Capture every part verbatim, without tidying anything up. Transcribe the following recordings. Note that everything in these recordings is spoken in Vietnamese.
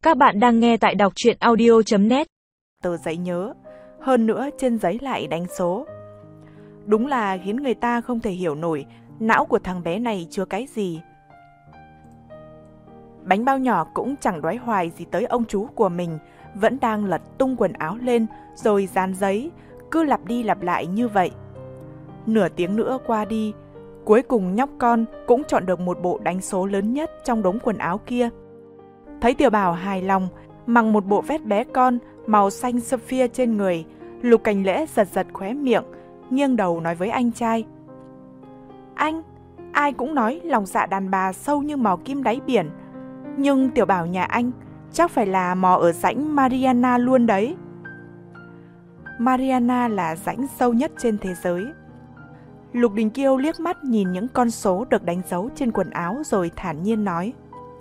Các bạn đang nghe tại đọc truyện audio chấm net. Tờ giấy nhớ, hơn nữa trên giấy lại đánh số. Đúng là khiến người ta không thể hiểu nổi não của thằng bé này chứa cái gì. Bánh bao nhỏ cũng chẳng đoái hoài gì tới ông chú của mình, vẫn đang lật tung quần áo lên rồi dán giấy, cứ lặp đi lặp lại như vậy. Nửa tiếng nữa qua đi, cuối cùng nhóc con cũng chọn được một bộ đánh số lớn nhất trong đống quần áo kia. Thấy Tiểu Bảo hài lòng, mặc một bộ vest bé con màu xanh sapphire trên người, Lục Cảnh Lễ giật giật khóe miệng, nghiêng đầu nói với anh trai. Anh, ai cũng nói lòng dạ đàn bà sâu như mò kim đáy biển, nhưng Tiểu Bảo nhà anh chắc phải là mò ở rãnh Mariana luôn đấy. Mariana là rãnh sâu nhất trên thế giới. Lục Đình Kiêu liếc mắt nhìn những con số được đánh dấu trên quần áo rồi thản nhiên nói.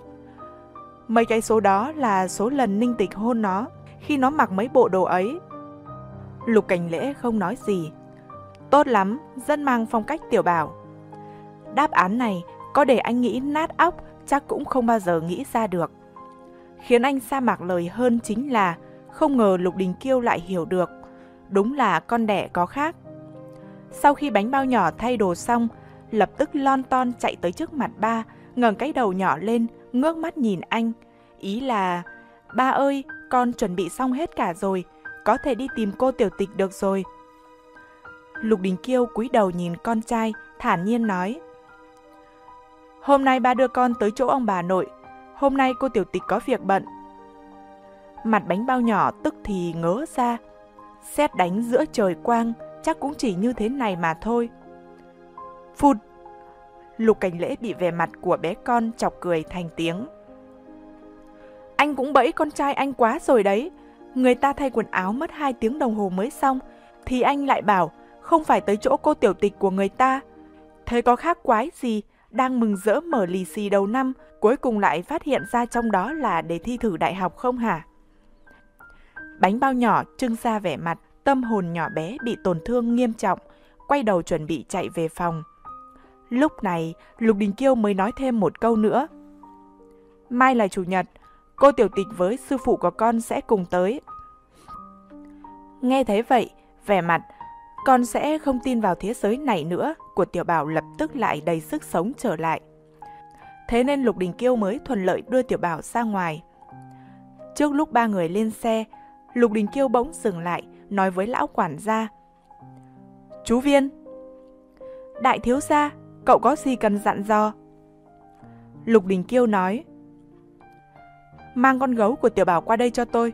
Mấy cái số đó là số lần Ninh Tịch hôn nó khi nó mặc mấy bộ đồ ấy. Lục Cảnh Lễ không nói gì. Tốt lắm, rất mang phong cách Tiểu Bảo. Đáp án này có để anh nghĩ nát óc chắc cũng không bao giờ nghĩ ra được. Khiến anh sa mạc lời hơn chính là không ngờ Lục Đình Kiêu lại hiểu được. Đúng là con đẻ có khác. Sau khi bánh bao nhỏ thay đồ xong, lập tức lon ton chạy tới trước mặt ba, ngẩng cái đầu nhỏ lên, ngước mắt nhìn anh. Ý là, ba ơi, con chuẩn bị xong hết cả rồi, có thể đi tìm cô tiểu tịch được rồi. Lục Đình Kiêu cúi đầu nhìn con trai, thản nhiên nói. Hôm nay ba đưa con tới chỗ ông bà nội, hôm nay cô tiểu tịch có việc bận. Mặt bánh bao nhỏ tức thì ngớ ra. Sét đánh giữa trời quang, chắc cũng chỉ như thế này mà thôi. Phụt! Lục Cảnh Lễ bị vẻ mặt của bé con chọc cười thành tiếng. Anh cũng bẫy con trai anh quá rồi đấy. Người ta thay quần áo mất hai tiếng đồng hồ mới xong, thì anh lại bảo không phải tới chỗ cô tiểu tịch của người ta. Thế có khác quái gì, đang mừng rỡ mở lì xì đầu năm, cuối cùng lại phát hiện ra trong đó là để thi thử đại học không hả? Bánh bao nhỏ trưng ra vẻ mặt, tâm hồn nhỏ bé bị tổn thương nghiêm trọng, quay đầu chuẩn bị chạy về phòng. Lúc này, Lục Đình Kiêu mới nói thêm một câu nữa. Mai là chủ nhật, cô tiểu tịch với sư phụ của con sẽ cùng tới. Nghe thấy vậy, vẻ mặt, con sẽ không tin vào thế giới này nữa, của Tiểu Bảo lập tức lại đầy sức sống trở lại. Thế nên Lục Đình Kiêu mới thuận lợi đưa Tiểu Bảo ra ngoài. Trước lúc ba người lên xe, Lục Đình Kiêu bỗng dừng lại, nói với lão quản gia. Chú Viên! Đại thiếu gia, cậu có gì cần dặn dò? Lục Đình Kiêu nói. Mang con gấu của Tiểu Bảo qua đây cho tôi.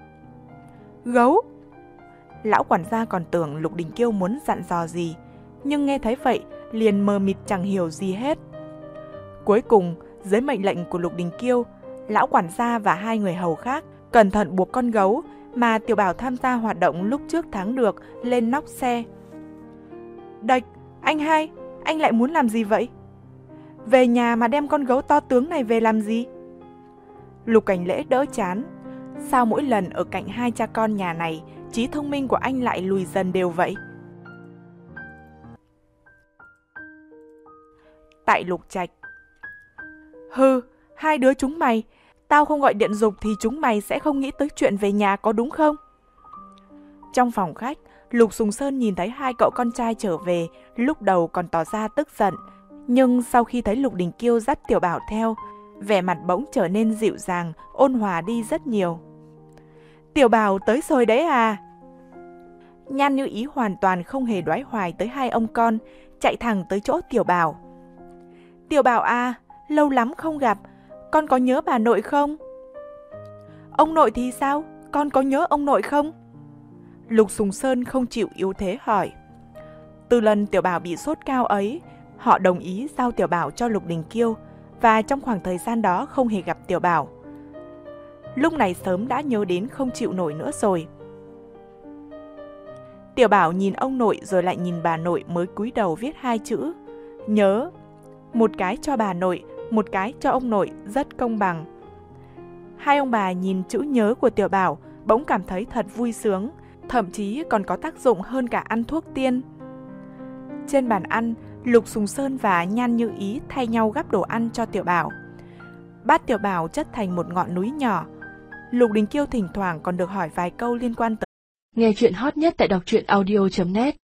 Gấu? Lão quản gia còn tưởng Lục Đình Kiêu muốn dặn dò gì, nhưng nghe thấy vậy liền mờ mịt chẳng hiểu gì hết. Cuối cùng, dưới mệnh lệnh của Lục Đình Kiêu, lão quản gia và hai người hầu khác cẩn thận buộc con gấu mà Tiểu Bảo tham gia hoạt động lúc trước thắng được lên nóc xe. Đạch, anh hai, anh lại muốn làm gì vậy? Về nhà mà đem con gấu to tướng này về làm gì? Lục Cảnh Lễ đỡ chán. Sao mỗi lần ở cạnh hai cha con nhà này, trí thông minh của anh lại lùi dần đều vậy? Tại Lục Trạch. Hừ, hai đứa chúng mày, tao không gọi điện giục thì chúng mày sẽ không nghĩ tới chuyện về nhà có đúng không? Trong phòng khách, Lục Sùng Sơn nhìn thấy hai cậu con trai trở về, lúc đầu còn tỏ ra tức giận. Nhưng sau khi thấy Lục Đình Kiêu dắt Tiểu Bảo theo, vẻ mặt bỗng trở nên dịu dàng, ôn hòa đi rất nhiều. Tiểu Bảo tới rồi đấy à? Nhan Như Ý hoàn toàn không hề đoái hoài tới hai ông con, chạy thẳng tới chỗ Tiểu Bảo. Tiểu Bảo à, lâu lắm không gặp, con có nhớ bà nội không? Ông nội thì sao? Con có nhớ ông nội không? Lục Sùng Sơn không chịu yếu thế hỏi. Từ lần Tiểu Bảo bị sốt cao ấy, họ đồng ý giao Tiểu Bảo cho Lục Đình Kiêu, và trong khoảng thời gian đó không hề gặp Tiểu Bảo. Lúc này sớm đã nhớ đến không chịu nổi nữa rồi. Tiểu Bảo nhìn ông nội rồi lại nhìn bà nội mới cúi đầu viết hai chữ nhớ. Một cái cho bà nội, một cái cho ông nội, rất công bằng. Hai ông bà nhìn chữ nhớ của Tiểu Bảo bỗng cảm thấy thật vui sướng, thậm chí còn có tác dụng hơn cả ăn thuốc tiên. Trên bàn ăn, Lục Sùng Sơn và Nhan Như Ý thay nhau gắp đồ ăn cho Tiểu Bảo. Bát Tiểu Bảo chất thành một ngọn núi nhỏ, Lục Đình Kiêu thỉnh thoảng còn được hỏi vài câu liên quan tới. Nghe chuyện hot nhất tại đọc truyện audio chấm net